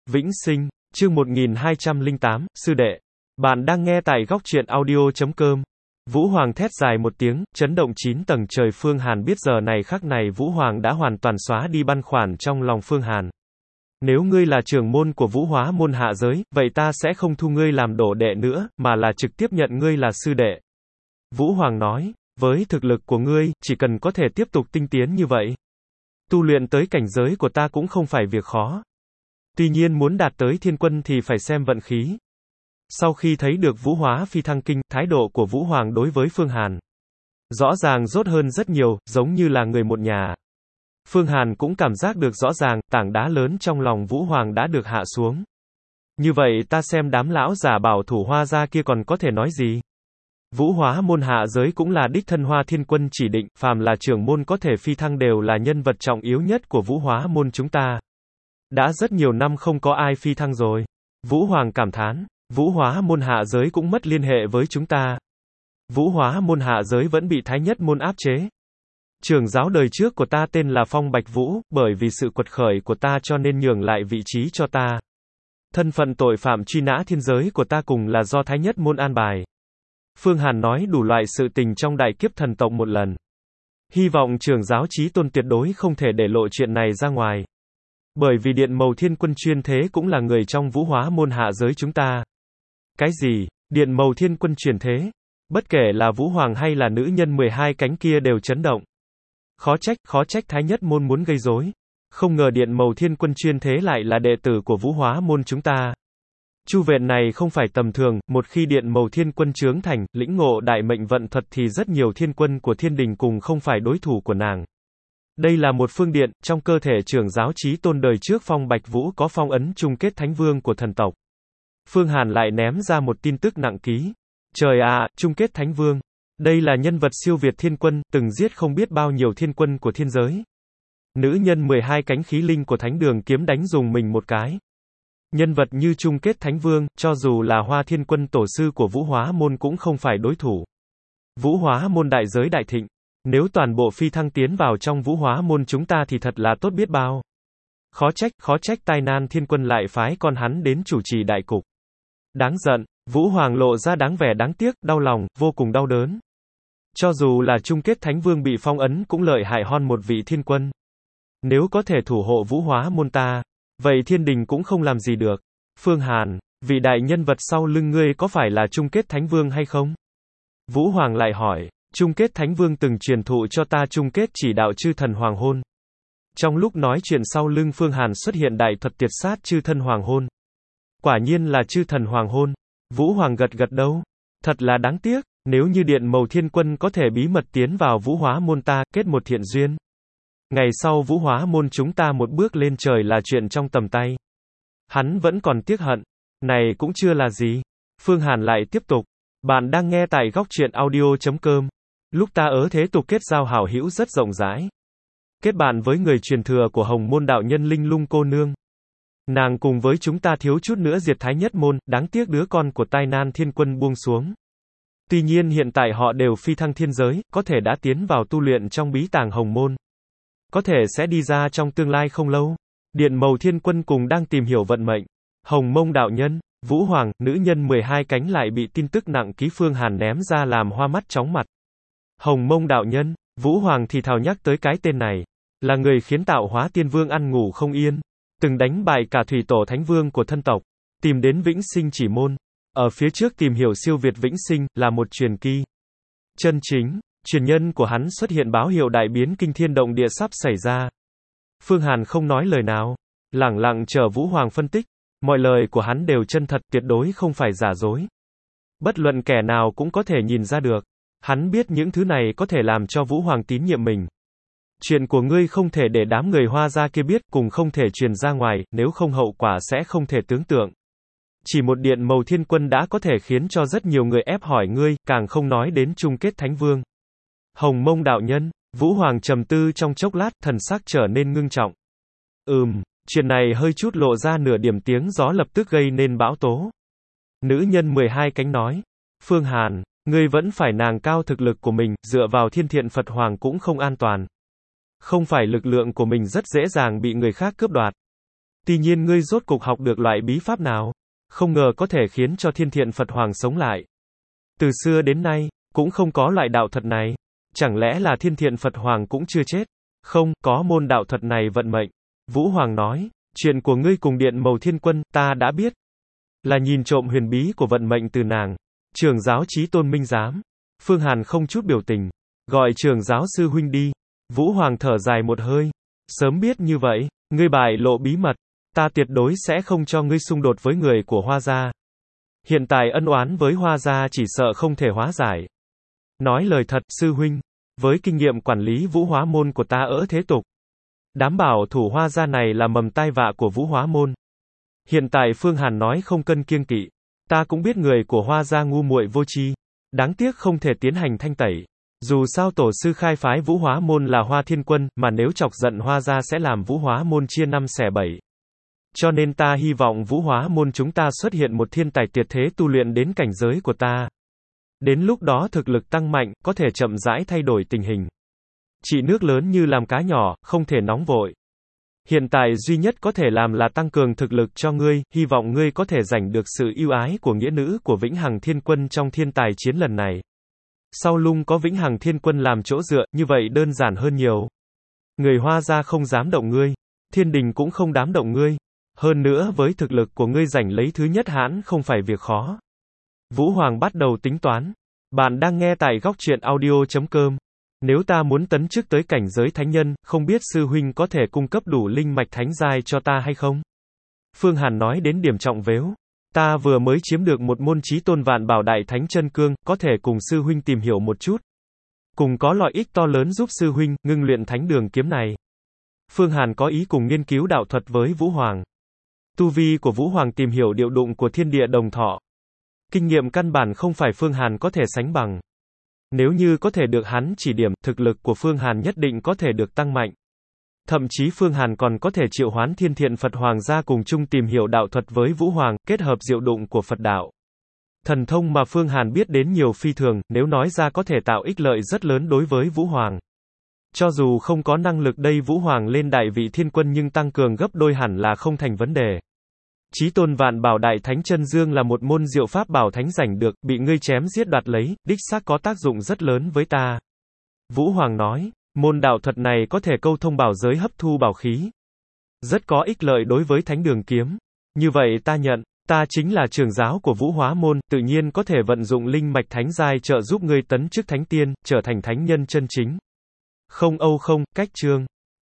Vĩnh Sinh, chương 1208, sư đệ. Bạn đang nghe tại góc truyện audio.com. Vũ Hoàng thét dài một tiếng, chấn động 9 tầng trời. Phương Hàn biết giờ này khắc này Vũ Hoàng đã hoàn toàn xóa đi băn khoăn trong lòng Phương Hàn. Nếu ngươi là trưởng môn của Vũ Hóa môn hạ giới, vậy ta sẽ không thu ngươi làm đồ đệ nữa, mà là trực tiếp nhận ngươi là sư đệ. Vũ Hoàng nói, với thực lực của ngươi, chỉ cần có thể tiếp tục tinh tiến như vậy, tu luyện tới cảnh giới của ta cũng không phải việc khó. Tuy nhiên muốn đạt tới thiên quân thì phải xem vận khí. Sau khi thấy được Vũ Hóa phi thăng kinh, thái độ của Vũ Hoàng đối với Phương Hàn rõ ràng tốt hơn rất nhiều, giống như là người một nhà. Phương Hàn cũng cảm giác được rõ ràng, tảng đá lớn trong lòng Vũ Hoàng đã được hạ xuống. Như vậy ta xem đám lão giả bảo thủ Hoa gia kia còn có thể nói gì? Vũ Hóa môn hạ giới cũng là đích thân Hoa Thiên Quân chỉ định, phàm là trưởng môn có thể phi thăng đều là nhân vật trọng yếu nhất của Vũ Hóa môn chúng ta. Đã rất nhiều năm không có ai phi thăng rồi. Vũ Hoàng cảm thán, Vũ Hóa môn hạ giới cũng mất liên hệ với chúng ta. Vũ Hóa môn hạ giới vẫn bị Thái Nhất môn áp chế. Trưởng giáo đời trước của ta tên là Phong Bạch Vũ, bởi vì sự quật khởi của ta cho nên nhường lại vị trí cho ta. Thân phận tội phạm truy nã thiên giới của ta cùng là do Thái Nhất môn an bài. Phương Hàn nói đủ loại sự tình trong đại kiếp thần tộc một lần. Hy vọng trưởng giáo chí tôn tuyệt đối không thể để lộ chuyện này ra ngoài. Bởi vì Điện Mầu Thiên Quân chuyên thế cũng là người trong Vũ Hóa môn hạ giới chúng ta. Cái gì? Điện Mầu Thiên Quân truyền thế? Bất kể là Vũ Hoàng hay là nữ nhân 12 cánh kia đều chấn động. Khó trách Thái Nhất môn muốn gây rối. Không ngờ Điện Mầu Thiên Quân chuyên thế lại là đệ tử của Vũ Hóa môn chúng ta. Chu Vẹn này không phải tầm thường, một khi Điện Mầu Thiên Quân chướng thành, lĩnh ngộ đại mệnh vận thuật thì rất nhiều thiên quân của thiên đình cùng không phải đối thủ của nàng. Đây là một phương điện, trong cơ thể trưởng giáo chí tôn đời trước Phong Bạch Vũ có phong ấn chung kết thánh vương của thần tộc. Phương Hàn lại ném ra một tin tức nặng ký. Trời ạ, chung kết thánh vương. Đây là nhân vật siêu việt thiên quân, từng giết không biết bao nhiêu thiên quân của thiên giới. Nữ nhân 12 cánh khí linh của thánh đường kiếm đánh dùng mình một cái. Nhân vật như chung kết thánh vương, cho dù là Hoa Thiên Quân tổ sư của Vũ Hóa môn cũng không phải đối thủ. Vũ Hóa môn đại giới đại thịnh. Nếu toàn bộ phi thăng tiến vào trong Vũ Hóa môn chúng ta thì thật là tốt biết bao. Khó trách Tai Nan Thiên Quân lại phái con hắn đến chủ trì đại cục. Đáng giận, Vũ Hoàng lộ ra đáng vẻ đáng tiếc, đau lòng, vô cùng đau đớn. Cho dù là chung kết thánh vương bị phong ấn cũng lợi hại hơn một vị thiên quân. Nếu có thể thủ hộ Vũ Hóa môn ta, vậy thiên đình cũng không làm gì được. Phương Hàn, vị đại nhân vật sau lưng ngươi có phải là chung kết thánh vương hay không? Vũ Hoàng lại hỏi, chung kết thánh vương từng truyền thụ cho ta chung kết chỉ đạo chư thần hoàng hôn. Trong lúc nói chuyện sau lưng Phương Hàn xuất hiện đại thuật tiệt sát chư thần hoàng hôn. Quả nhiên là chư thần hoàng hôn. Vũ Hoàng gật gật đầu. Thật là đáng tiếc, nếu như Điện Mầu Thiên Quân có thể bí mật tiến vào Vũ Hóa môn ta, kết một thiện duyên. Ngày sau Vũ Hóa môn chúng ta một bước lên trời là chuyện trong tầm tay. Hắn vẫn còn tiếc hận. Này cũng chưa là gì. Phương Hàn lại tiếp tục. Bạn đang nghe tại góc truyện audio.com. Lúc ta ở thế tục kết giao hảo hữu rất rộng rãi. Kết bạn với người truyền thừa của Hồng môn đạo nhân Linh Lung cô nương. Nàng cùng với chúng ta thiếu chút nữa diệt Thái Nhất môn, đáng tiếc đứa con của Tai Nan Thiên Quân buông xuống. Tuy nhiên hiện tại họ đều phi thăng thiên giới, có thể đã tiến vào tu luyện trong bí tàng Hồng môn. Có thể sẽ đi ra trong tương lai không lâu. Điện Mầu Thiên Quân cùng đang tìm hiểu vận mệnh. Hồng Mông đạo nhân, Vũ Hoàng, nữ nhân 12 cánh lại bị tin tức nặng ký Phương Hàn ném ra làm hoa mắt chóng mặt. Hồng Mông đạo nhân, Vũ Hoàng thì thào nhắc tới cái tên này. Là người khiến Tạo Hóa Tiên Vương ăn ngủ không yên. Từng đánh bại cả thủy tổ thánh vương của thân tộc. Tìm đến Vĩnh Sinh chỉ môn. Ở phía trước tìm hiểu siêu việt Vĩnh Sinh, là một truyền kỳ. Chân chính, truyền nhân của hắn xuất hiện báo hiệu đại biến kinh thiên động địa sắp xảy ra. Phương Hàn không nói lời nào. Lẳng lặng chờ Vũ Hoàng phân tích. Mọi lời của hắn đều chân thật, tuyệt đối không phải giả dối. Bất luận kẻ nào cũng có thể nhìn ra được. Hắn biết những thứ này có thể làm cho Vũ Hoàng tín nhiệm mình. Chuyện của ngươi không thể để đám người Hoa gia kia biết, cùng không thể truyền ra ngoài, nếu không hậu quả sẽ không thể tưởng tượng. Chỉ một Điện Mầu Thiên Quân đã có thể khiến cho rất nhiều người ép hỏi ngươi, càng không nói đến chung kết thánh vương. Hồng Mông đạo nhân, Vũ Hoàng trầm tư trong chốc lát, thần sắc trở nên ngưng trọng. Chuyện này hơi chút lộ ra nửa điểm tiếng gió lập tức gây nên bão tố. Nữ nhân 12 cánh nói, Phương Hàn, ngươi vẫn phải nàng cao thực lực của mình, dựa vào Thiên Thiện Phật Hoàng cũng không an toàn. Không phải lực lượng của mình rất dễ dàng bị người khác cướp đoạt. Tuy nhiên ngươi rốt cục học được loại bí pháp nào? Không ngờ có thể khiến cho Thiên Thiện Phật Hoàng sống lại. Từ xưa đến nay, cũng không có loại đạo thuật này. Chẳng lẽ là Thiên Thiện Phật Hoàng cũng chưa chết? Không, có môn đạo thuật này vận mệnh. Vũ Hoàng nói, chuyện của ngươi cùng Điện Mầu Thiên Quân, ta đã biết. Là nhìn trộm huyền bí của vận mệnh từ nàng. Trưởng giáo Chí Tôn Minh Giám. Phương Hàn không chút biểu tình. Gọi trưởng giáo sư huynh đi. Vũ Hoàng thở dài một hơi. Sớm biết như vậy, ngươi bại lộ bí mật. Ta tuyệt đối sẽ không cho ngươi xung đột với người của Hoa gia. Hiện tại ân oán với Hoa gia chỉ sợ không thể hóa giải. Nói lời thật, sư huynh. Với kinh nghiệm quản lý Vũ Hóa Môn của ta ở thế tục. Đám bảo thủ Hoa gia này là mầm tai vạ của Vũ Hóa Môn. Hiện tại Phương Hàn nói không cân kiêng kỵ. Ta cũng biết người của Hoa gia ngu muội vô tri. Đáng tiếc không thể tiến hành thanh tẩy. Dù sao tổ sư khai phái Vũ Hóa Môn là Hoa Thiên Quân, mà nếu chọc giận Hoa gia sẽ làm Vũ Hóa Môn chia năm xẻ bảy. Cho nên ta hy vọng Vũ Hóa Môn chúng ta xuất hiện một thiên tài tuyệt thế tu luyện đến cảnh giới của ta. Đến lúc đó thực lực tăng mạnh, có thể chậm rãi thay đổi tình hình. Trị nước lớn như làm cá nhỏ, không thể nóng vội. Hiện tại duy nhất có thể làm là tăng cường thực lực cho ngươi, hy vọng ngươi có thể giành được sự ưu ái của nghĩa nữ của Vĩnh Hằng Thiên Quân trong thiên tài chiến lần này. Sau lưng có Vĩnh Hằng Thiên Quân làm chỗ dựa, như vậy đơn giản hơn nhiều. Người Hoa gia không dám động ngươi, Thiên Đình cũng không dám động ngươi. Hơn nữa với thực lực của ngươi giành lấy thứ nhất hãn không phải việc khó. Vũ Hoàng bắt đầu tính toán. Bạn đang nghe tại góc truyện audio.com. Nếu ta muốn tấn chức tới cảnh giới thánh nhân, không biết sư huynh có thể cung cấp đủ linh mạch thánh giai cho ta hay không? Phương Hàn nói đến điểm trọng vếu. Ta vừa mới chiếm được một môn Chí Tôn Vạn Bảo Đại Thánh Chân Cương, có thể cùng sư huynh tìm hiểu một chút. Cùng có lợi ích to lớn giúp sư huynh ngưng luyện thánh đường kiếm này. Phương Hàn có ý cùng nghiên cứu đạo thuật với Vũ Hoàng. Tu vi của Vũ Hoàng tìm hiểu điệu đụng của thiên địa đồng thọ. Kinh nghiệm căn bản không phải Phương Hàn có thể sánh bằng. Nếu như có thể được hắn chỉ điểm, thực lực của Phương Hàn nhất định có thể được tăng mạnh. Thậm chí Phương Hàn còn có thể triệu hoán Thiên Thiện Phật Hoàng ra cùng chung tìm hiểu đạo thuật với Vũ Hoàng, kết hợp diệu đụng của Phật đạo. Thần thông mà Phương Hàn biết đến nhiều phi thường, nếu nói ra có thể tạo ích lợi rất lớn đối với Vũ Hoàng. Cho dù không có năng lực đây Vũ Hoàng lên đại vị thiên quân nhưng tăng cường gấp đôi hẳn là không thành vấn đề. Chí Tôn Vạn Bảo Đại Thánh Chân Dương là một môn diệu pháp bảo thánh giành được, bị ngươi chém giết đoạt lấy, đích xác có tác dụng rất lớn với ta. Vũ Hoàng nói, môn đạo thuật này có thể câu thông bảo giới hấp thu bảo khí. Rất có ích lợi đối với thánh đường kiếm. Như vậy ta nhận, ta chính là trưởng giáo của Vũ Hóa Môn, tự nhiên có thể vận dụng linh mạch thánh giai trợ giúp ngươi tấn chức thánh tiên, trở thành thánh nhân chân chính. Không, cách chương.